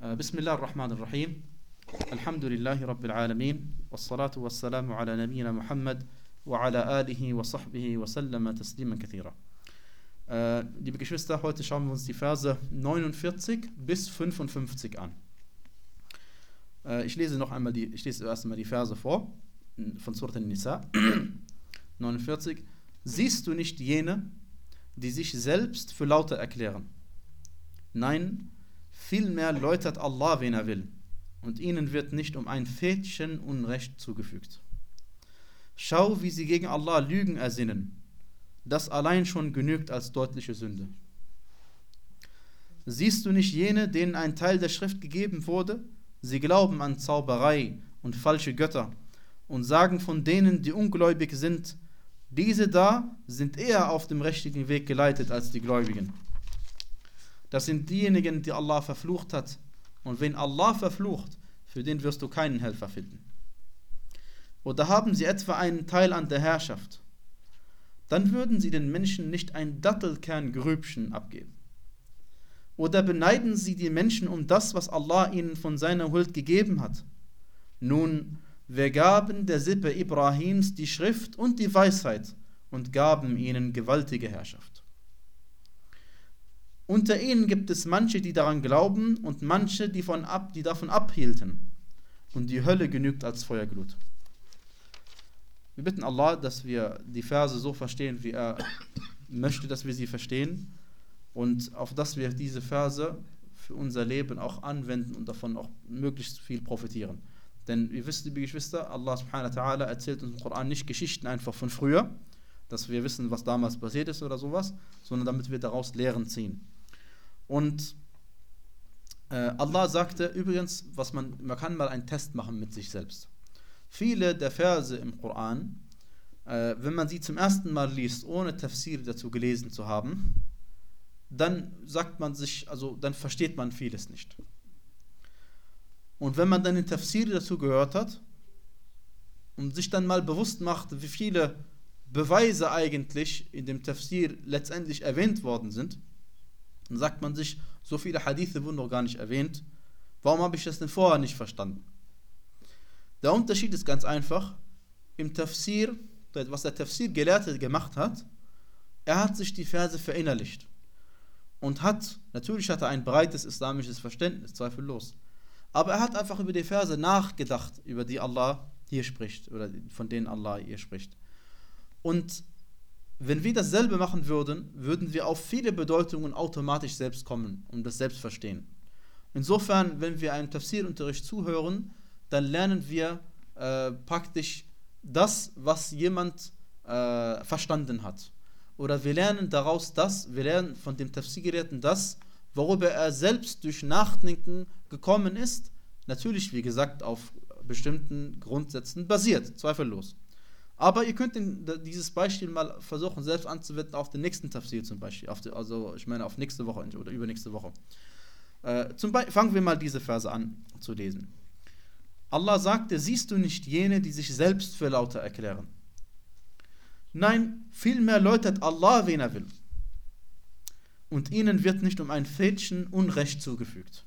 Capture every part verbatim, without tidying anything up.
Bismillah ar-Rahman ar-Rahim. Alhamdulillahi Rabbil Alameen. Wassalatu wassalamu ala nabiyyina Muhammad wa ala alihi wa sahbihi wa sallama tasliman kathira. Äh, liebe Geschwister, heute schauen wir uns die Verse neunundvierzig bis fünfundfünfzig an. Äh, ich lese noch einmal die, ich lese erst einmal die Verse vor, von Surat an-Nisa. neunundvierzig. Siehst du nicht jene, die sich selbst für lauter erklären? Nein, vielmehr läutert Allah, wen er will, und ihnen wird nicht um ein Fädchen Unrecht zugefügt. Schau, wie sie gegen Allah Lügen ersinnen. Das allein schon genügt als deutliche Sünde. Siehst du nicht jene, denen ein Teil der Schrift gegeben wurde? Sie glauben an Zauberei und falsche Götter und sagen von denen, die ungläubig sind, diese da sind eher auf dem richtigen Weg geleitet als die Gläubigen. Das sind diejenigen, die Allah verflucht hat. Und wen Allah verflucht, für den wirst du keinen Helfer finden. Oder haben sie etwa einen Teil an der Herrschaft? Dann würden sie den Menschen nicht ein Dattelkerngrübchen abgeben. Oder beneiden sie die Menschen um das, was Allah ihnen von seiner Huld gegeben hat? Nun, wir gaben der Sippe Ibrahims die Schrift und die Weisheit und gaben ihnen gewaltige Herrschaft. Unter ihnen gibt es manche, die daran glauben und manche, die, von ab, die davon abhielten. Und die Hölle genügt als Feuerglut. Wir bitten Allah, dass wir die Verse so verstehen, wie er möchte, dass wir sie verstehen, und auf dass wir diese Verse für unser Leben auch anwenden und davon auch möglichst viel profitieren. Denn ihr wisst, liebe Geschwister, Allah subhanahu wa ta'ala erzählt uns im Koran nicht Geschichten einfach von früher, dass wir wissen, was damals passiert ist oder sowas, sondern damit wir daraus Lehren ziehen. Und äh, Allah sagte übrigens, was man, man kann mal einen Test machen mit sich selbst. Viele der Verse im Koran, äh, wenn man sie zum ersten Mal liest, ohne Tafsir dazu gelesen zu haben, dann sagt man sich, also dann versteht man vieles nicht. Und wenn man dann den Tafsir dazu gehört hat und sich dann mal bewusst macht, wie viele Beweise eigentlich in dem Tafsir letztendlich erwähnt worden sind, dann sagt man sich, so viele Hadithe wurden noch gar nicht erwähnt. Warum habe ich das denn vorher nicht verstanden? Der Unterschied ist ganz einfach. Im Tafsir, was der Tafsir-Gelehrte gemacht hat, er hat sich die Verse verinnerlicht. Und hat, natürlich hat er ein breites islamisches Verständnis, zweifellos. Aber er hat einfach über die Verse nachgedacht, über die Allah hier spricht, oder von denen Allah hier spricht. Und wenn wir dasselbe machen würden, würden wir auf viele Bedeutungen automatisch selbst kommen und das selbst verstehen. Insofern, wenn wir einem Tafsirunterricht zuhören, dann lernen wir äh, praktisch das, was jemand äh, verstanden hat. Oder wir lernen daraus das, wir lernen von dem Tafsirgelehrten das, worüber er selbst durch Nachdenken gekommen ist, natürlich, wie gesagt, auf bestimmten Grundsätzen basiert, zweifellos. Aber ihr könnt den, dieses Beispiel mal versuchen, selbst anzuwenden auf den nächsten Tafsir zum Beispiel, auf die, also ich meine auf nächste Woche oder übernächste Woche. Äh, zum Be- fangen wir mal diese Verse an zu lesen. Allah sagte, siehst du nicht jene, die sich selbst für lauter erklären? Nein, vielmehr läutert Allah, wen er will. Und ihnen wird nicht um ein Fädchen Unrecht zugefügt.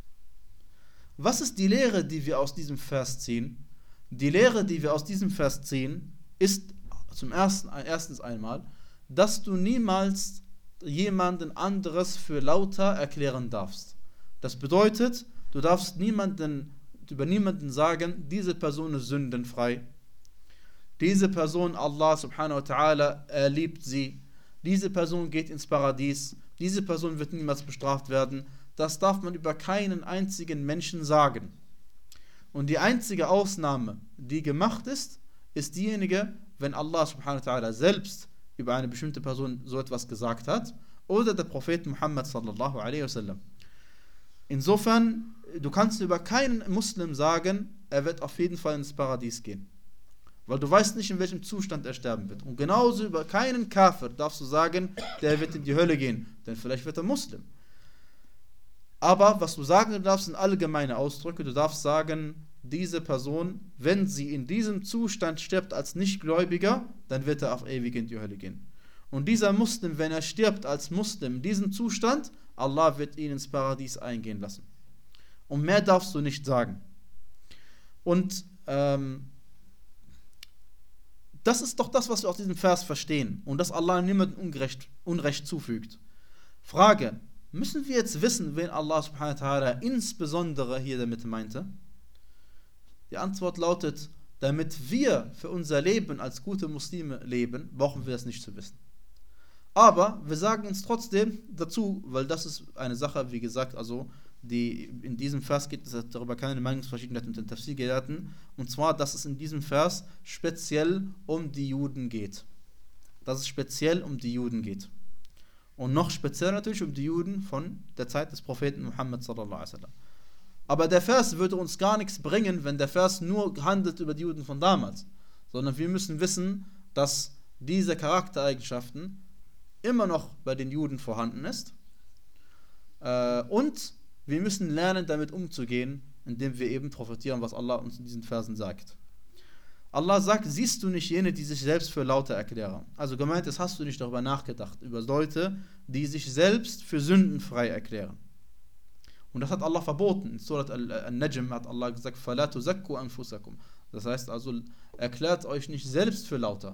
Was ist die Lehre, die wir aus diesem Vers ziehen? Die Lehre, die wir aus diesem Vers ziehen, ist zum ersten, erstens einmal, dass du niemals jemanden anderes für lauter erklären darfst. Das bedeutet, du darfst niemanden, über niemanden sagen, diese Person ist sündenfrei. Diese Person, Allah subhanahu wa ta'ala, er liebt sie. Diese Person geht ins Paradies. Diese Person wird niemals bestraft werden. Das darf man über keinen einzigen Menschen sagen. Und die einzige Ausnahme, die gemacht ist, ist diejenige, wenn Allah subhanahu wa ta'ala selbst über eine bestimmte Person so etwas gesagt hat oder der Prophet Muhammad sallallahu alaihi wasallam. Insofern, du kannst über keinen Muslim sagen, er wird auf jeden Fall ins Paradies gehen. Weil du weißt nicht, in welchem Zustand er sterben wird. Und genauso über keinen Kafir darfst du sagen, der wird in die Hölle gehen, denn vielleicht wird er Muslim. Aber was du sagen darfst, sind allgemeine Ausdrücke. Du darfst sagen, diese Person, wenn sie in diesem Zustand stirbt als Nichtgläubiger, dann wird er auf ewig in die Hölle gehen. Und dieser Muslim, wenn er stirbt als Muslim in diesem Zustand, Allah wird ihn ins Paradies eingehen lassen. Und mehr darfst du nicht sagen. Und ähm, das ist doch das, was wir aus diesem Vers verstehen. Und dass Allah niemandem Unrecht, Unrecht zufügt. Frage, müssen wir jetzt wissen, wen Allah subhanahu wa ta'ala insbesondere hier damit meinte? Die Antwort lautet, damit wir für unser Leben als gute Muslime leben, brauchen wir das nicht zu wissen. Aber wir sagen uns trotzdem dazu, weil das ist eine Sache, wie gesagt, also die in diesem Vers gibt es darüber keine Meinungsverschiedenheit mit den Tafsir-Gelehrten, und zwar, dass es in diesem Vers speziell um die Juden geht. Dass es speziell um die Juden geht. Und noch speziell natürlich um die Juden von der Zeit des Propheten Muhammad sallallahu alaihi wasallam. Aber der Vers würde uns gar nichts bringen, wenn der Vers nur handelt über die Juden von damals. Sondern wir müssen wissen, dass diese Charaktereigenschaften immer noch bei den Juden vorhanden ist. Äh, und wir müssen lernen, damit umzugehen, indem wir eben profitieren, was Allah uns in diesen Versen sagt. Allah sagt, siehst du nicht jene, die sich selbst für lauter erklären? Also gemeint ist, hast du nicht darüber nachgedacht, über Leute, die sich selbst für sündenfrei erklären. Und das hat Allah verboten. In Surat Al-Najm hat Allah gesagt, فَلَا تُزَكُّوا أَنفُسَكُمْ. Das heißt also, erklärt euch nicht selbst für lauter.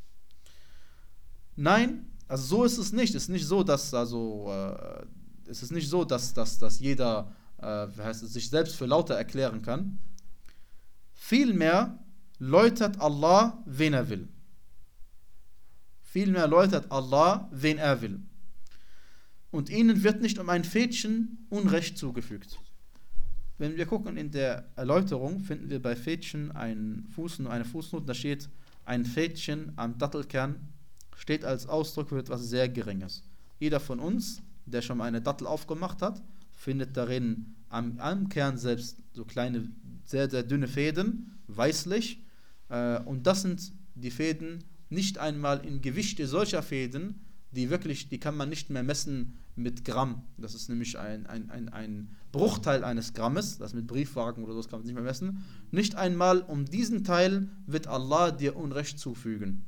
Nein, also so ist es nicht. Es ist nicht so, dass also äh, es ist nicht so, dass, dass, dass jeder äh, wie heißt es, sich selbst für lauter erklären kann. Vielmehr läutert Allah, wen er will. Vielmehr läutert Allah, wen er will. Und ihnen wird nicht um ein Fädchen Unrecht zugefügt. Wenn wir gucken in der Erläuterung, finden wir bei Fädchen einen Fuß, eine Fußnote, da steht, ein Fädchen am Dattelkern steht als Ausdruck für etwas sehr Geringes. Jeder von uns, der schon mal eine Dattel aufgemacht hat, findet darin am, am Kern selbst so kleine, sehr, sehr dünne Fäden, weißlich. Äh, und das sind die Fäden nicht einmal in Gewichte solcher Fäden, die wirklich, die kann man nicht mehr messen mit Gramm. Das ist nämlich ein, ein, ein, ein Bruchteil eines Grammes, das mit Briefwagen oder so, das kann man nicht mehr messen. Nicht einmal um diesen Teil wird Allah dir Unrecht zufügen.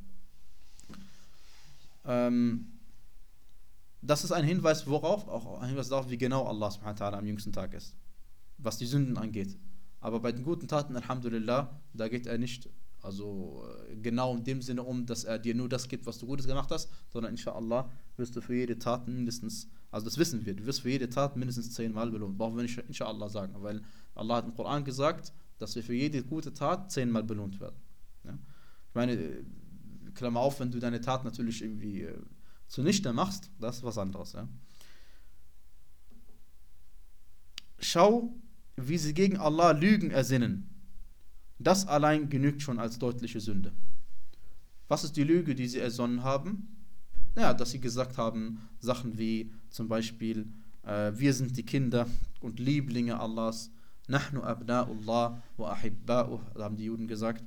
Ähm, das ist ein Hinweis, worauf? Auch ein Hinweis darauf, wie genau Allah subhanahu wa ta'ala am jüngsten Tag ist, was die Sünden angeht. Aber bei den guten Taten, Alhamdulillah, da geht er nicht also genau in dem Sinne um, dass er dir nur das gibt, was du Gutes gemacht hast, sondern inshallah wirst du für jede Tat mindestens, also das wissen wir, du wirst für jede Tat mindestens zehnmal belohnt. Brauchen wir nicht inshallah sagen, weil Allah hat im Koran gesagt, dass wir für jede gute Tat zehnmal belohnt werden. Ja? Ich meine, Klammer auf, wenn du deine Tat natürlich irgendwie äh, zunichte machst, das ist was anderes. Ja? Schau, wie sie gegen Allah Lügen ersinnen. Das allein genügt schon als deutliche Sünde. Was ist die Lüge, die sie ersonnen haben? Ja, dass sie gesagt haben, Sachen wie zum Beispiel, äh, wir sind die Kinder und Lieblinge Allahs, Nahnu abna'ullah wa ahibba'uh, haben die Juden gesagt.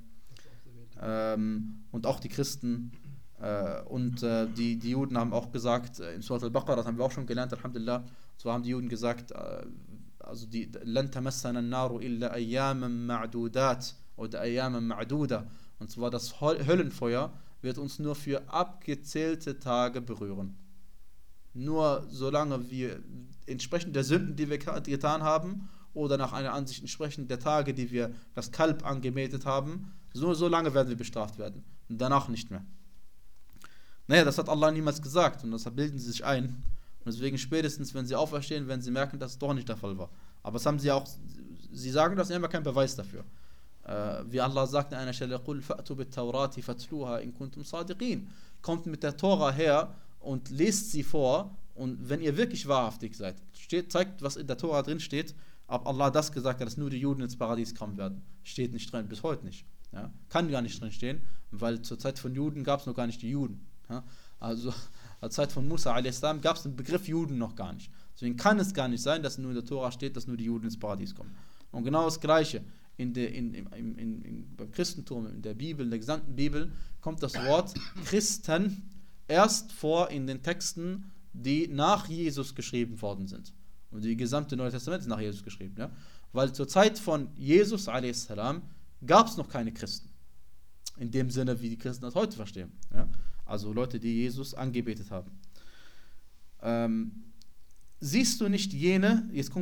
Ähm, und auch die Christen. Äh, und äh, die, die Juden haben auch gesagt, äh, in Surat al-Baqarah, das haben wir auch schon gelernt, Alhamdulillah, so haben die Juden gesagt, äh, also die lan tamassana an-naru illa ayyaman ma'dudat oder ayyaman ma'duda, und zwar das Höllenfeuer wird uns nur für abgezählte Tage berühren. Nur solange wir entsprechend der Sünden, die wir getan haben, oder nach einer Ansicht entsprechend der Tage, die wir das Kalb angebetet haben, so, so lange werden wir bestraft werden. Und danach nicht mehr. Naja, das hat Allah niemals gesagt und deshalb bilden sie sich ein. Und deswegen spätestens, wenn sie auferstehen, werden sie merken, dass es doch nicht der Fall war. Aber das haben sie auch, sie sagen das, immer kein Beweis dafür. Äh, wie Allah sagt an einer Stelle, قُلْ فَأْتُوا بِالتَّوْرَاتِ فَاتْلُوهَا إِن كُنْتُمْ صَادِقِينَ. Kommt mit der Tora her und lest sie vor, und wenn ihr wirklich wahrhaftig seid, steht, zeigt, was in der Tora drin steht, ob Allah das gesagt hat, dass nur die Juden ins Paradies kommen werden. Steht nicht drin, bis heute nicht. Ja? Kann gar nicht drin stehen, weil zur Zeit von Juden gab es noch gar nicht die Juden. Ja? Also zur Zeit von Musa a s. gab es den Begriff Juden noch gar nicht. Deswegen kann es gar nicht sein, dass nur in der Tora steht, dass nur die Juden ins Paradies kommen. Und genau das Gleiche. In der, in, in, in, in, beim Christentum, in der Bibel, in der gesamten Bibel, kommt das Wort Christen erst vor in den Texten, die nach Jesus geschrieben worden sind. Und die gesamte Neue Testament ist nach Jesus geschrieben. Ja? Weil zur Zeit von Jesus a s. gab es noch keine Christen. In dem Sinne, wie die Christen das heute verstehen. Ja? Also Leute, die Jesus angebetet haben. Ähm, siehst du nicht jene, jetzt gucken wir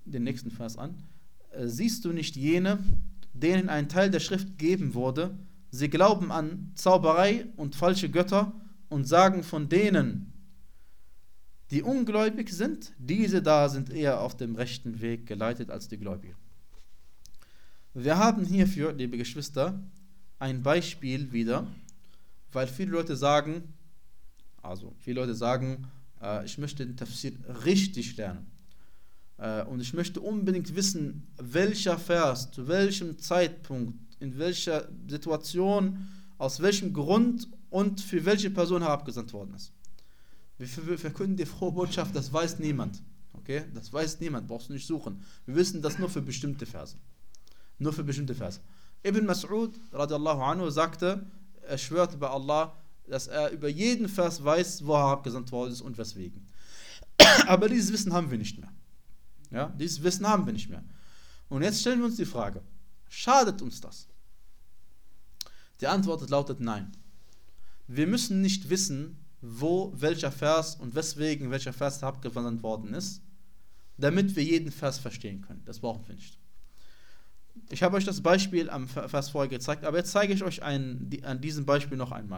den nächsten Vers an. Äh, siehst du nicht jene, denen ein Teil der Schrift gegeben wurde, sie glauben an Zauberei und falsche Götter und sagen von denen, die ungläubig sind, diese da sind eher auf dem rechten Weg geleitet als die Gläubigen. Wir haben hierfür, liebe Geschwister, ein Beispiel wieder, weil viele Leute sagen, also viele Leute sagen, äh, ich möchte den Tafsir richtig lernen. Äh, und ich möchte unbedingt wissen, welcher Vers, zu welchem Zeitpunkt, in welcher Situation, aus welchem Grund und für welche Person herabgesandt worden ist. Wir, wir verkünden die frohe Botschaft, das weiß niemand. Okay? Das weiß niemand, brauchst du nicht suchen. Wir wissen das nur für bestimmte Verse. Nur für bestimmte Verse. Ibn Mas'ud radiallahu anhu sagte, er schwört bei Allah, dass er über jeden Vers weiß, wo er herabgesandt worden ist und weswegen. Aber dieses Wissen haben wir nicht mehr. Ja? Dieses Wissen haben wir nicht mehr. Und jetzt stellen wir uns die Frage, schadet uns das? Die Antwort lautet nein. Wir müssen nicht wissen, wo welcher Vers und weswegen welcher Vers herabgesandt worden ist, damit wir jeden Vers verstehen können. Das brauchen wir nicht. Ich habe euch das Beispiel am Vers vorher gezeigt, aber jetzt zeige ich euch ein, die, an diesem Beispiel noch einmal.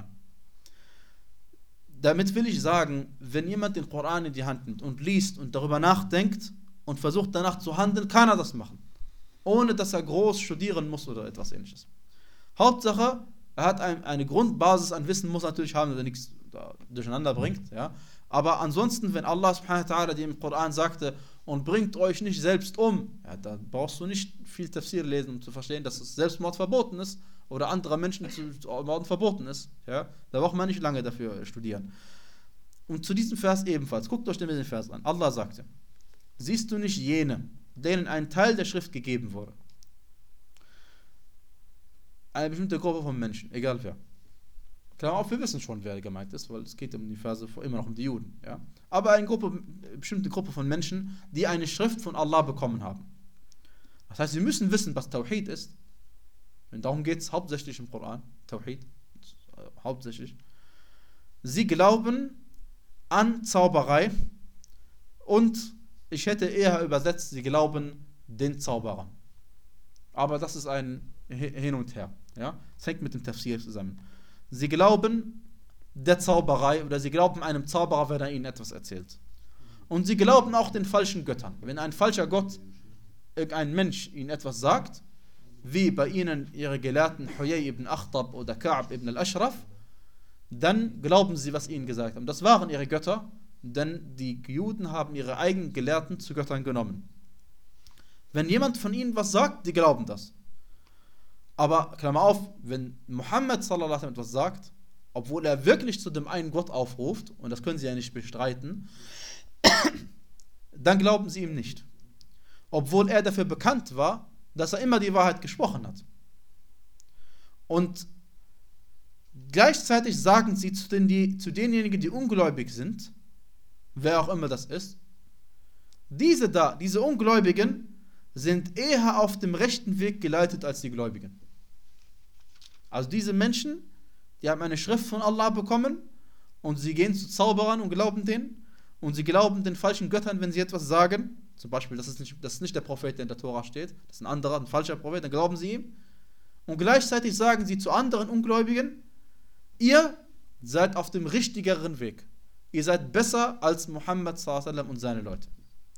Damit will ich sagen, wenn jemand den Koran in die Hand nimmt und liest und darüber nachdenkt und versucht danach zu handeln, kann er das machen. Ohne dass er groß studieren muss oder etwas Ähnliches. Hauptsache, er hat ein, eine Grundbasis an Wissen, muss natürlich haben, dass er nichts da durcheinander bringt. Ja? Aber ansonsten, wenn Allah subhanahu wa ta'ala dir im Koran sagte, und bringt euch nicht selbst um, ja, da brauchst du nicht viel Tafsir lesen, um zu verstehen, dass es Selbstmord verboten ist oder andere Menschen zu morden verboten ist. Ja? Da braucht man nicht lange dafür studieren. Und zu diesem Vers ebenfalls, guckt euch den Vers an. Allah sagte, siehst du nicht jene, denen ein Teil der Schrift gegeben wurde? Eine bestimmte Gruppe von Menschen, egal wer. Klar, auch wir wissen schon, wer gemeint ist, weil es geht um die Verse immer noch um die Juden. Ja? Aber eine Gruppe, eine bestimmte Gruppe von Menschen, die eine Schrift von Allah bekommen haben. Das heißt, sie müssen wissen, was Tawhid ist. Und darum geht es hauptsächlich im Koran. Tawhid, äh, hauptsächlich. Sie glauben an Zauberei und ich hätte eher übersetzt, sie glauben den Zauberern. Aber das ist ein Hin und Her. Ja? Das hängt mit dem Tafsir zusammen. Sie glauben der Zauberei oder sie glauben einem Zauberer, wenn er ihnen etwas erzählt. Und sie glauben auch den falschen Göttern. Wenn ein falscher Gott, irgendein Mensch ihnen etwas sagt, wie bei ihnen ihre Gelehrten Huyay ibn Akhtab oder Ka'b ibn al-Ashraf, dann glauben sie, was ihnen gesagt haben. Das waren ihre Götter, denn die Juden haben ihre eigenen Gelehrten zu Göttern genommen. Wenn jemand von ihnen was sagt, die glauben das. Aber, Klammer auf, wenn Muhammad sallallahu alaihi wasallam etwas sagt, obwohl er wirklich zu dem einen Gott aufruft, und das können sie ja nicht bestreiten, dann glauben sie ihm nicht. Obwohl er dafür bekannt war, dass er immer die Wahrheit gesprochen hat. Und gleichzeitig sagen sie zu, den, die, zu denjenigen, die ungläubig sind, wer auch immer das ist, diese da, diese Ungläubigen sind eher auf dem rechten Weg geleitet als die Gläubigen. Also diese Menschen, die haben eine Schrift von Allah bekommen und sie gehen zu Zauberern und glauben denen und sie glauben den falschen Göttern, wenn sie etwas sagen. Zum Beispiel, das ist nicht, das ist nicht der Prophet, der in der Tora steht, das ist ein anderer, ein falscher Prophet, dann glauben sie ihm. Und gleichzeitig sagen sie zu anderen Ungläubigen, ihr seid auf dem richtigeren Weg. Ihr seid besser als Muhammad sallallahu alaihi wasallam und seine Leute.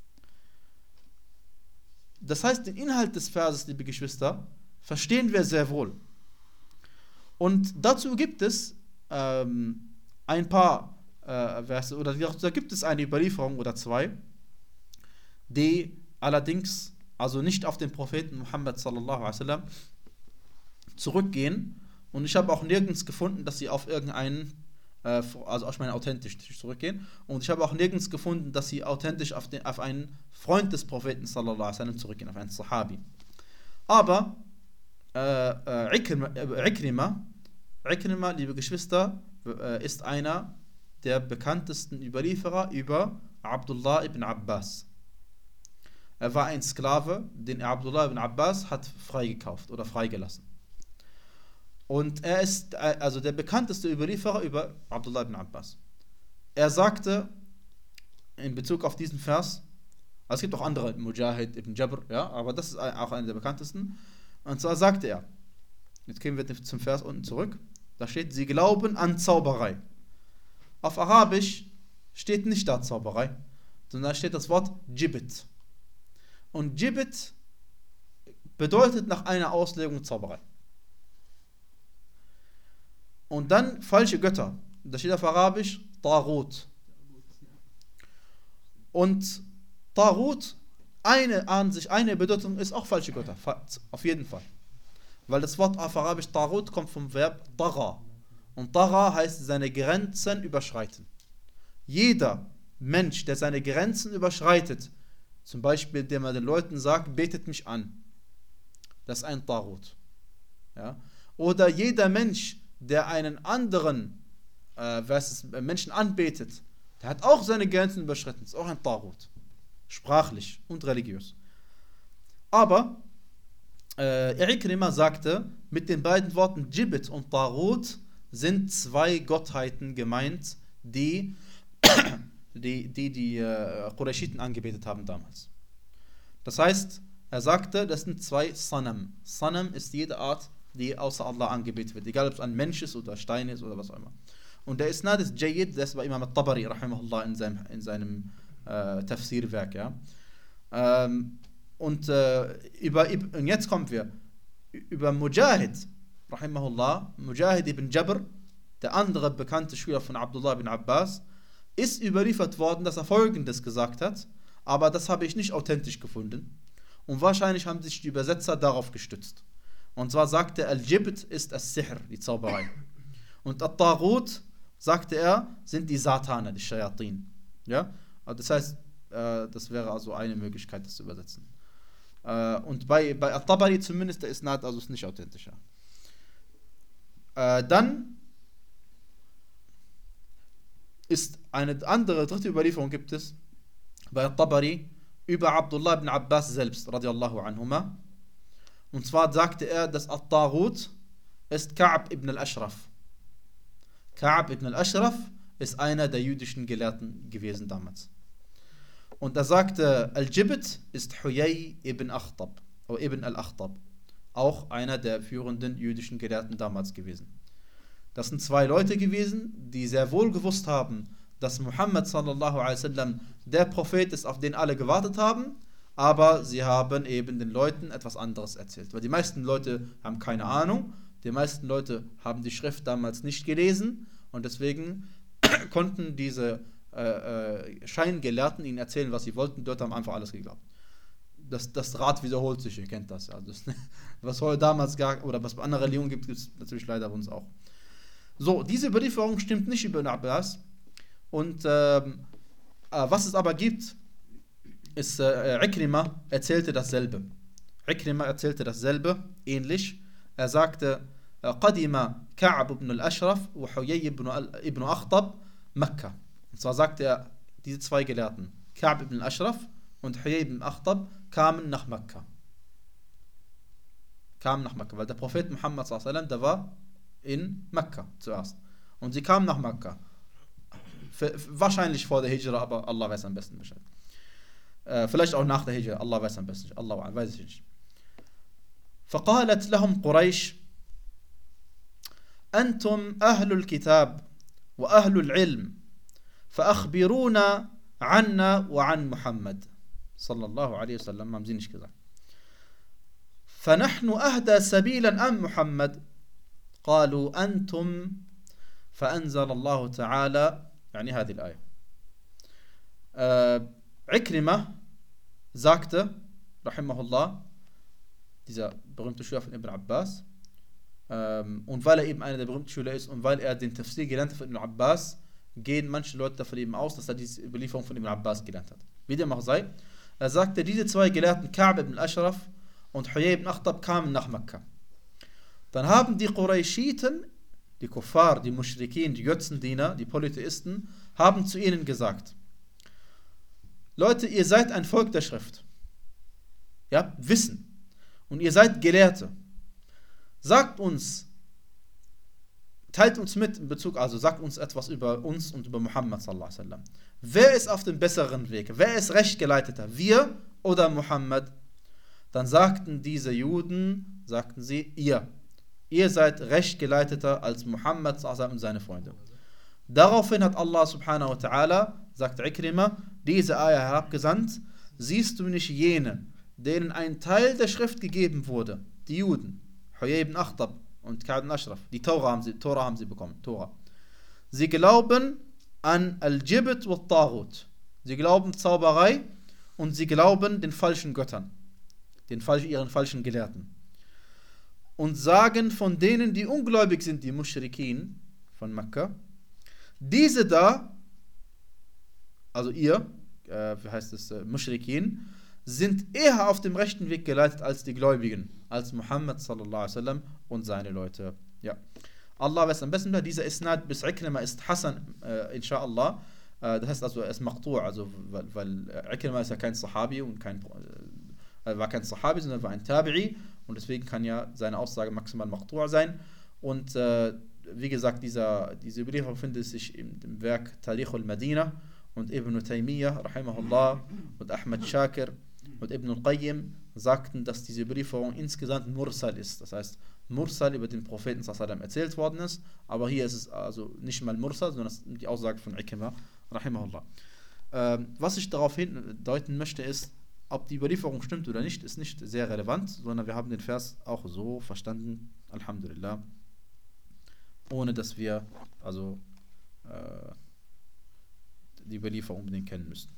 Das heißt, den Inhalt des Verses, liebe Geschwister, verstehen wir sehr wohl. Und dazu gibt es ähm, ein paar äh, Verse, oder da gibt es eine Überlieferung oder zwei, die allerdings also nicht auf den Propheten Muhammad sallallahu alaihi wasallam zurückgehen. Und ich habe auch nirgends gefunden, dass sie auf irgendeinen, äh, also ich meine authentisch zurückgehen. Und ich habe auch nirgends gefunden, dass sie authentisch auf, den, auf einen Freund des Propheten sallallahu alaihi wasallam zurückgehen, auf einen Sahabi. Aber äh, äh, Ikrima, Ikrima, liebe Geschwister, äh, ist einer der bekanntesten Überlieferer über Abdullah ibn Abbas. Er war ein Sklave, den Abdullah ibn Abbas hat freigekauft oder freigelassen. Und er ist also der bekannteste Überlieferer über Abdullah ibn Abbas. Er sagte in Bezug auf diesen Vers, Also es gibt auch andere, Mujahid ibn Jabr, ja, aber das ist auch einer der bekanntesten. Und zwar sagte er, jetzt gehen wir zum Vers unten zurück, da steht, sie glauben an Zauberei. Auf Arabisch steht nicht da Zauberei, sondern da steht das Wort Jibit. Und Jibit bedeutet nach einer Auslegung Zauberei. Und dann falsche Götter. Da steht auf Arabisch Taghut. Und Taghut, eine an sich, eine Bedeutung ist auch falsche Götter. Auf jeden Fall. Weil das Wort auf Arabisch Taghut kommt vom Verb Tagha. Und Tagha heißt seine Grenzen überschreiten. Jeder Mensch, der seine Grenzen überschreitet, zum Beispiel, indem er den Leuten sagt, betet mich an. Das ist ein Taghut. Ja? Oder jeder Mensch, der einen anderen äh, was ist, Menschen anbetet, der hat auch seine Grenzen überschritten. Das ist auch ein Taghut. Sprachlich und religiös. Aber äh, Ikrima sagte, mit den beiden Worten Jibit und Taghut sind zwei Gottheiten gemeint, die die die, die äh, Qurayshiten angebetet haben damals. Das heißt, er sagte, das sind zwei Sanam. Sanam ist jede Art, die außer Allah angebetet wird, egal ob es ein Mensch ist oder Stein ist oder was auch immer. Und der Isnad ist Jayyid, das war Imam al-Tabari, rahimahullah, in seinem, in seinem äh, Tafsirwerk. Ja. Ähm, und, äh, über, und jetzt kommen wir über Mujahid, rahimahullah, Mujahid ibn Jabr, der andere bekannte Schüler von Abdullah ibn Abbas, ist überliefert worden, dass er Folgendes gesagt hat, aber das habe ich nicht authentisch gefunden. Und wahrscheinlich haben sich die Übersetzer darauf gestützt. Und zwar sagte er, Al-Jibt ist As-Sihr, die Zauberei. Und At-Taghut, sagte er, sind die Satane, die Shayatin. Ja? Das heißt, äh, das wäre also eine Möglichkeit, das zu übersetzen. Äh, und bei, bei At-Tabari zumindest, der Isnad, also ist nicht authentischer. Äh, dann ist eine andere, dritte Überlieferung gibt es bei At-Tabari über Abdullah ibn Abbas selbst, radiallahu anhuma. Und zwar sagte er, dass At-Taghut ist Ka'b ibn al-Ashraf. Ka'b ibn al-Ashraf ist einer der jüdischen Gelehrten gewesen damals. Und er sagte, Al-Jibt ist Huyay ibn Akhtab, oder ibn al-Akhtab, auch einer der führenden jüdischen Gelehrten damals gewesen. Das sind zwei Leute gewesen, die sehr wohl gewusst haben, dass Muhammad sallallahu alaihi wasallam der Prophet ist, auf den alle gewartet haben, aber sie haben eben den Leuten etwas anderes erzählt. Weil die meisten Leute haben keine Ahnung, die meisten Leute haben die Schrift damals nicht gelesen und deswegen konnten diese äh, äh, Scheingelehrten ihnen erzählen, was sie wollten. Dort haben einfach alles geglaubt. Das, das Rad wiederholt sich, ihr kennt das. Ja. Das was heute damals gar, oder was bei anderen Religionen gibt, gibt es natürlich leider bei uns auch. So, diese Überlieferung stimmt nicht über Ibn Abbas. Und ähm, äh, was es aber gibt, ist, äh, Ikrima erzählte dasselbe. Ikrima erzählte dasselbe, ähnlich. Er sagte, Qadima Ka'b ibn al-Ashraf wa Huyay ibn Akhtab Mekka. Und zwar sagte er, diese zwei Gelehrten, Ka'b ibn al-Ashraf und Huyay ibn Akhtab, kamen nach Mekka. Kamen nach Mekka, weil der Prophet Muhammad sallallahu alaihi wasallam, der war in Mekka zuerst. Und sie kamen nach Mekka. Wahrscheinlich vor der Hijra, aber Allah weiß am besten Bescheid. Äh, vielleicht auch nach der Hijra, Allah weiß am besten. Allah weiß ich nicht. فقالت لهم قريش أنتم أهل الكتاب وأهل العلم فأخبرونا عنا وعن محمد صلى الله عليه وسلم. ما مزين nicht gesagt. فنحن أهدى سبيلا أم محمد قالوا أنتم فأنزل الله تعالى يعني هذه الآية. äh, Ikrima sagte, rahimahullah, dieser berühmte Schüler von Ibn Abbas, ähm, und weil er eben einer der berühmten Schüler ist und weil er den Tafsir gelernt hat von Ibn Abbas, gehen manche Leute davon eben aus, dass er diese Überlieferung von Ibn Abbas gelernt hat. Wie dem auch sei, er sagte, diese zwei Gelehrten, Ka'b ibn al-Ashraf und Huyay ibn Akhtab, kamen nach Mekka. Dann haben die Qurayshiten, die Kuffar, die Muschrikin, die Götzendiener, die Polytheisten, haben zu ihnen gesagt, Leute, ihr seid ein Volk der Schrift. Ihr habt Wissen. Und ihr seid Gelehrte. Sagt uns, teilt uns mit in Bezug, also sagt uns etwas über uns und über Muhammad sallallahu alaihi wasallam. Wer ist auf dem besseren Weg? Wer ist rechtgeleiteter? Wir oder Muhammad? Dann sagten diese Juden, sagten sie, ihr. Ihr seid rechtgeleiteter als Muhammad sallallahu alaihi wasallam und seine Freunde. Daraufhin hat Allah subhanahu wa ta'ala, sagt Ikrima, diese Ayah herabgesandt, siehst du nicht jene, denen ein Teil der Schrift gegeben wurde, die Juden, Huyay ibn Akhtab und Ka'b ibn Ashraf, die Tora haben sie, Tora haben sie bekommen, Tora. Sie glauben an Al-Jibt wa Taghut. Sie glauben Zauberei und sie glauben den falschen Göttern, den falschen, ihren falschen Gelehrten. Und sagen von denen, die ungläubig sind, die Mushrikin von Mekka, diese da, also ihr, äh, wie heißt es, äh, Mushrikin, sind eher auf dem rechten Weg geleitet als die Gläubigen, als Muhammad sallallahu alaihi wasallam und seine Leute. Ja. Allah weiß am besten, dieser Isnad bis Ikrima ist Hassan, äh, inshallah. Äh, das heißt also, er ist Maqtu', also, weil, weil äh, Ikrima ist ja kein Sahabi und kein, äh, war kein Sahabi, sondern war ein Tabi'i und deswegen kann ja seine Aussage maximal Maqtu' sein. Und äh, wie gesagt, dieser, diese Überlieferung findet sich im, im Werk Tarikh al-Madina und Ibn Taymiyyah, rahimahullah, und Ahmad Shakir und Ibn al-Qayyim sagten, dass diese Überlieferung insgesamt Mursal ist. Das heißt, Mursal über den Propheten sallam erzählt worden ist, aber hier ist es also nicht mal Mursal, sondern die Aussage von Ikrima, rahimahullah. Ähm, was ich darauf hindeuten möchte, ist, ob die Überlieferung stimmt oder nicht, ist nicht sehr relevant, sondern wir haben den Vers auch so verstanden, Alhamdulillah, ohne dass wir also äh, die Überlieferung unbedingt kennen müssen.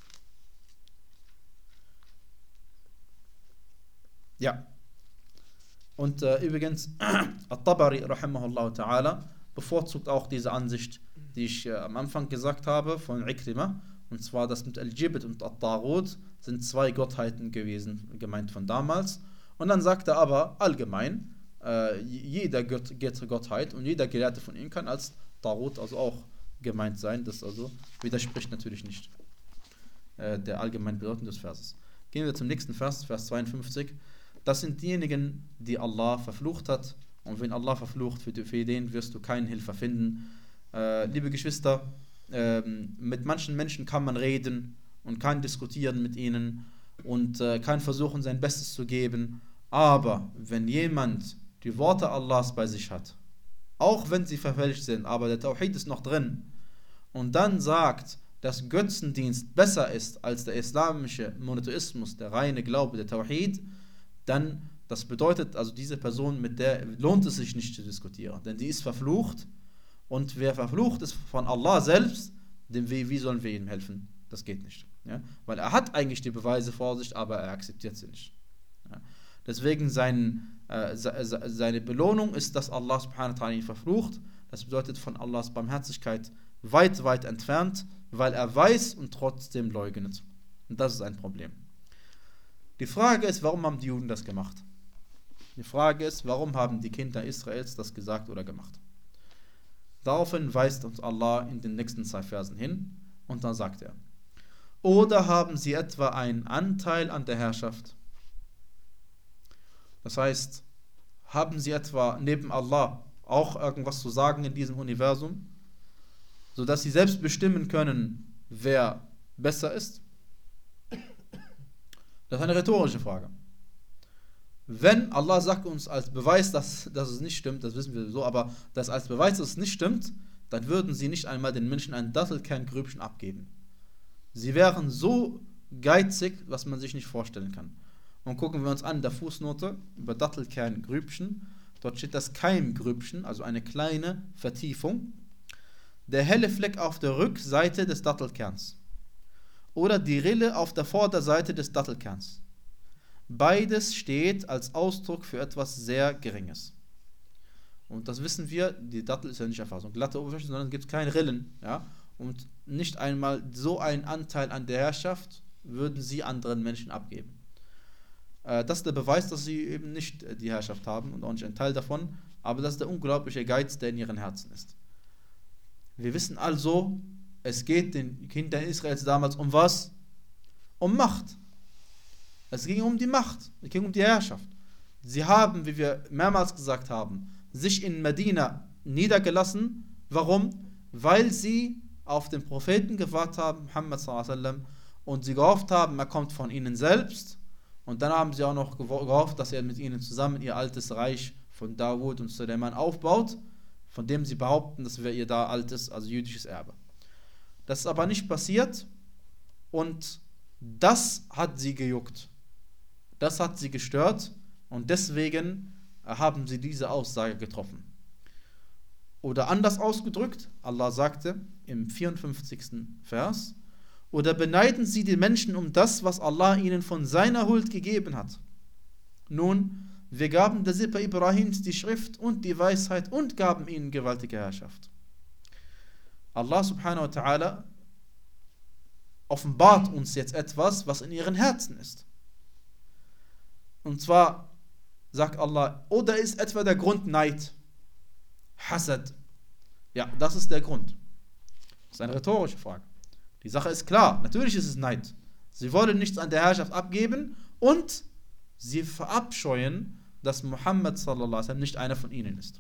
Ja. Und äh, übrigens, At-Tabari, rahimahullah ta'ala, bevorzugt auch diese Ansicht, die ich äh, am Anfang gesagt habe, von Ikrima, und zwar das mit Al-Jibt und At-Taghut sind zwei Gottheiten gewesen, gemeint von damals. Und dann sagt er aber allgemein, äh, jeder Gott, Gottheit und jeder Gelehrte von ihnen kann als Taghut also auch gemeint sein. Das also widerspricht natürlich nicht äh, der allgemeinen Bedeutung des Verses. Gehen wir zum nächsten Vers, Vers zweiundfünfzig. Das sind diejenigen, die Allah verflucht hat. Und wenn Allah verflucht, für, für den wirst du keine Hilfe finden. Äh, liebe Geschwister, äh, mit manchen Menschen kann man reden und kann diskutieren mit ihnen und äh, kann versuchen, sein Bestes zu geben. Aber wenn jemand die Worte Allahs bei sich hat, auch wenn sie verfälscht sind, aber der Tawhid ist noch drin, und dann sagt, dass Götzendienst besser ist als der islamische Monotheismus, der reine Glaube, der Tawhid, dann, das bedeutet, also diese Person, mit der lohnt es sich nicht zu diskutieren, denn die ist verflucht, und wer verflucht ist von Allah selbst, dem wie, wie sollen wir ihm helfen? Das geht nicht. Ja? Weil er hat eigentlich die Beweise vor sich, aber er akzeptiert sie nicht. Ja? Deswegen sein, äh, seine Belohnung ist, dass Allah subhanahu wa ta'ala ihn verflucht. Das bedeutet von Allahs Barmherzigkeit weit, weit entfernt, weil er weiß und trotzdem leugnet. Und das ist ein Problem. Die Frage ist, warum haben die Juden das gemacht? Die Frage ist, warum haben die Kinder Israels das gesagt oder gemacht? Daraufhin weist uns Allah in den nächsten zwei Versen hin und dann sagt er: Oder haben sie etwa einen Anteil an der Herrschaft? Das heißt, haben sie etwa neben Allah auch irgendwas zu sagen in diesem Universum, sodass sie selbst bestimmen können, wer besser ist? Das ist eine rhetorische Frage. Wenn Allah sagt uns als Beweis, dass, dass es nicht stimmt, das wissen wir so, aber dass als Beweis, dass es nicht stimmt, dann würden sie nicht einmal den Menschen ein Dattelkerngrübchen abgeben. Sie wären so geizig, was man sich nicht vorstellen kann. Und gucken wir uns an, in der Fußnote über Dattelkerngrübchen, dort steht das Keimgrübchen, also eine kleine Vertiefung, der helle Fleck auf der Rückseite des Dattelkerns oder die Rille auf der Vorderseite des Dattelkerns. Beides steht als Ausdruck für etwas sehr Geringes. Und das wissen wir, die Dattel ist ja nicht einfach so eine glatte Oberfläche, sondern es gibt keine Rillen. Ja? Und nicht einmal so einen Anteil an der Herrschaft würden sie anderen Menschen abgeben. Äh, das ist der Beweis, dass sie eben nicht die Herrschaft haben und auch nicht ein Teil davon, aber das ist der unglaubliche Geiz, der in ihren Herzen ist. Wir wissen also, es geht den Kindern Israels damals um was? Um Macht. Es ging um die Macht, es ging um die Herrschaft. Sie haben, wie wir mehrmals gesagt haben, sich in Medina niedergelassen. Warum? Weil sie auf den Propheten gewartet haben, Muhammad sallallahu alaihi wasallam, und sie gehofft haben, er kommt von ihnen selbst. Und dann haben sie auch noch gehofft, dass er mit ihnen zusammen ihr altes Reich von Dawud und Suleiman aufbaut, von dem sie behaupten, das wäre ihr da altes, also jüdisches Erbe. Das ist aber nicht passiert und das hat sie gejuckt. Das hat sie gestört und deswegen haben sie diese Aussage getroffen. Oder anders ausgedrückt, Allah sagte im vierundfünfzigsten Vers, oder beneiden sie die Menschen um das, was Allah ihnen von seiner Huld gegeben hat. Nun, wir gaben der Sippe Ibrahims die Schrift und die Weisheit und gaben ihnen gewaltige Herrschaft. Allah subhanahu wa ta'ala offenbart uns jetzt etwas, was in ihren Herzen ist. Und zwar sagt Allah, oder ist etwa der Grund Neid? Hasad. Ja, das ist der Grund. Das ist eine rhetorische Frage. Die Sache ist klar, natürlich ist es Neid. Sie wollen nichts an der Herrschaft abgeben und sie verabscheuen, dass Muhammad sallallahu alaihi wasallam nicht einer von ihnen ist.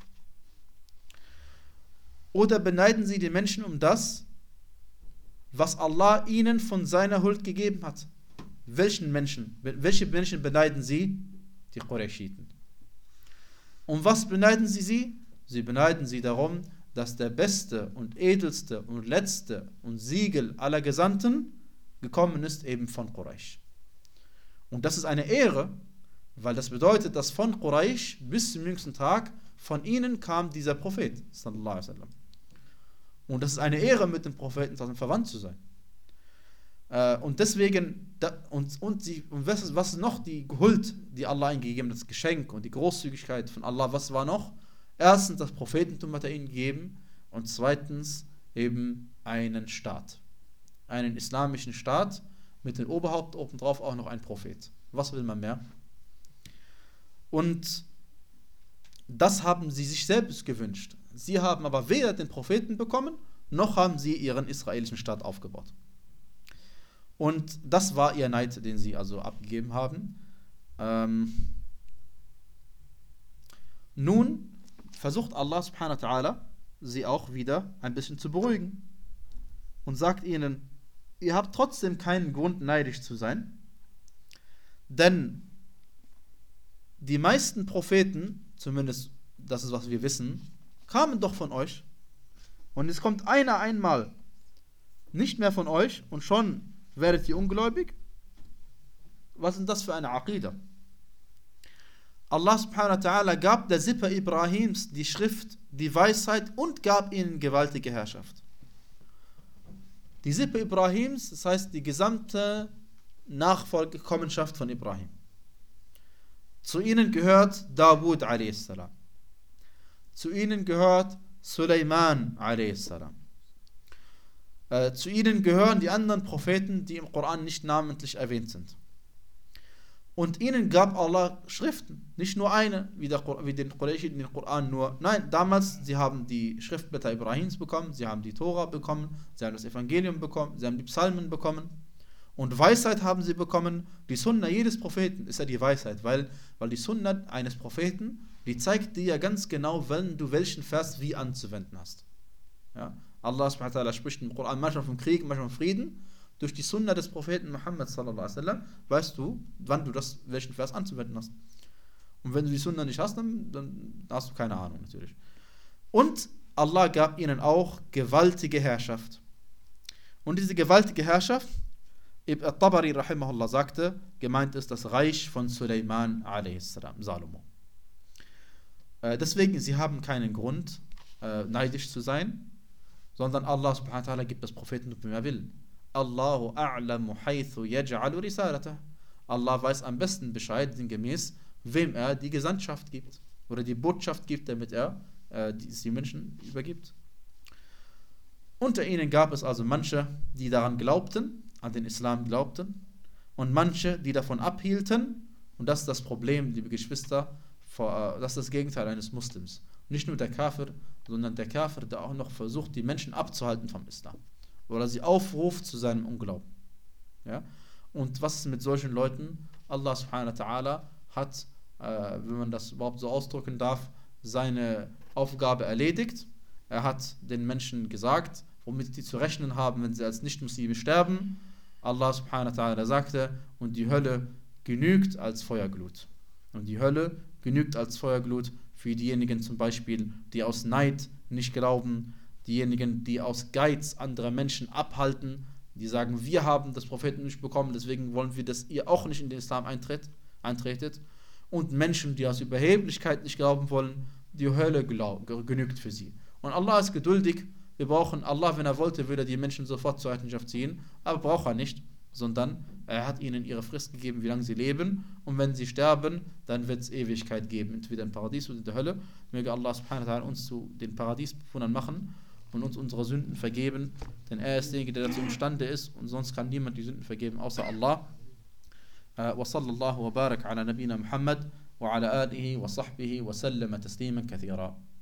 Oder beneiden sie die Menschen um das, was Allah ihnen von seiner Huld gegeben hat. Welchen Menschen? Welche Menschen beneiden sie? Die Qurayshiten. Und was beneiden sie sie? Sie beneiden sie darum, dass der beste und edelste und letzte und Siegel aller Gesandten gekommen ist eben von Quraysh. Und das ist eine Ehre, weil das bedeutet, dass von Quraysh bis zum jüngsten Tag von ihnen kam dieser Prophet sallallahu alaihi wasallam. Und das ist eine Ehre, mit dem Propheten verwandt zu sein. Äh, und deswegen, da, und, und, sie, und was, ist, was ist noch die Huld, die Allah ihnen gegeben hat, das Geschenk und die Großzügigkeit von Allah, was war noch? Erstens, das Prophetentum hat er ihnen gegeben und zweitens eben einen Staat. Einen islamischen Staat mit dem Oberhaupt obendrauf auch noch ein Prophet. Was will man mehr? Und das haben sie sich selbst gewünscht. Sie haben aber weder den Propheten bekommen, noch haben sie ihren israelischen Staat aufgebaut. Und das war ihr Neid, den sie also abgegeben haben. Ähm Nun versucht Allah subhanahu wa ta'ala, sie auch wieder ein bisschen zu beruhigen und sagt ihnen, ihr habt trotzdem keinen Grund, neidisch zu sein, denn die meisten Propheten, zumindest das ist, was wir wissen, kamen doch von euch und es kommt einer einmal nicht mehr von euch und schon werdet ihr ungläubig. Was ist denn das für eine Aqida? Allah subhanahu wa ta'ala gab der Sippe Ibrahims die Schrift, die Weisheit und gab ihnen gewaltige Herrschaft. Die Sippe Ibrahims, das heißt die gesamte Nachfolgekommenschaft von Ibrahim. Zu ihnen gehört Dawud a s. Zu ihnen gehört Suleiman a s. Äh, zu ihnen gehören die anderen Propheten, die im Koran nicht namentlich erwähnt sind. Und ihnen gab Allah Schriften, nicht nur eine, wie, der, wie den Quraysh in den Koran nur. Nein, damals, sie haben die Schriftblätter Ibrahims bekommen, sie haben die Tora bekommen, sie haben das Evangelium bekommen, sie haben die Psalmen bekommen. Und Weisheit haben sie bekommen. Die Sunna jedes Propheten ist ja die Weisheit, weil, weil die Sunna eines Propheten, die zeigt dir ja ganz genau, wenn du welchen Vers wie anzuwenden hast. Ja? Allah subhanahu wa ta'ala spricht im Koran manchmal vom Krieg, manchmal vom Frieden. Durch die Sunna des Propheten Muhammad sallallahu alaihi wasallam weißt du, wann du das, welchen Vers anzuwenden hast. Und wenn du die Sunna nicht hast, dann, dann hast du keine Ahnung natürlich. Und Allah gab ihnen auch gewaltige Herrschaft. Und diese gewaltige Herrschaft, Ibn al-Tabari rahimahullah sagte, gemeint ist das Reich von Suleiman a.s., Salomo. Äh, deswegen, sie haben keinen Grund, äh, neidisch zu sein, sondern Allah subhanahu wa ta'ala gibt das Prophetentum, wie er will. Allahu a'lamu haythu yaj'alu risalatah. Allah weiß am besten Bescheid, sinngemäß, wem er die Gesandtschaft gibt oder die Botschaft gibt, damit er äh, die, die Menschen übergibt. Unter ihnen gab es also manche, die daran glaubten, an den Islam glaubten, und manche, die davon abhielten. Und das ist das Problem, liebe Geschwister, vor, äh, das ist das Gegenteil eines Muslims. Nicht nur der Kafir, sondern der Kafir, der auch noch versucht, die Menschen abzuhalten vom Islam. Oder sie aufruft zu seinem Unglauben. Ja? Und was ist mit solchen Leuten? Allah subhanahu wa ta'ala hat, äh, wenn man das überhaupt so ausdrücken darf, seine Aufgabe erledigt. Er hat den Menschen gesagt, womit sie zu rechnen haben, wenn sie als Nicht-Muslime sterben. Allah subhanahu wa ta'ala sagte, und die Hölle genügt als Feuerglut. Und die Hölle genügt als Feuerglut für diejenigen zum Beispiel, die aus Neid nicht glauben, diejenigen, die aus Geiz andere Menschen abhalten, die sagen, wir haben das Propheten nicht bekommen, deswegen wollen wir, dass ihr auch nicht in den Islam eintritt, eintretet. Und Menschen, die aus Überheblichkeit nicht glauben wollen, die Hölle glaub, genügt für sie. Und Allah ist geduldig. Wir brauchen Allah, wenn er wollte, würde er die Menschen sofort zur Rechenschaft ziehen, aber braucht er nicht, sondern er hat ihnen ihre Frist gegeben, wie lange sie leben, und wenn sie sterben, dann wird es Ewigkeit geben, entweder im Paradies oder in der Hölle. Möge Allah subhanahu wa ta'ala uns zu den Paradiesbewohnern machen und uns unsere Sünden vergeben, denn er ist derjenige, der dazu imstande ist, und sonst kann niemand die Sünden vergeben, außer Allah. Wa sallallahu wa barak ala nabina Muhammad wa ala alihi wa sahbihi wa sallama tasliman kathira.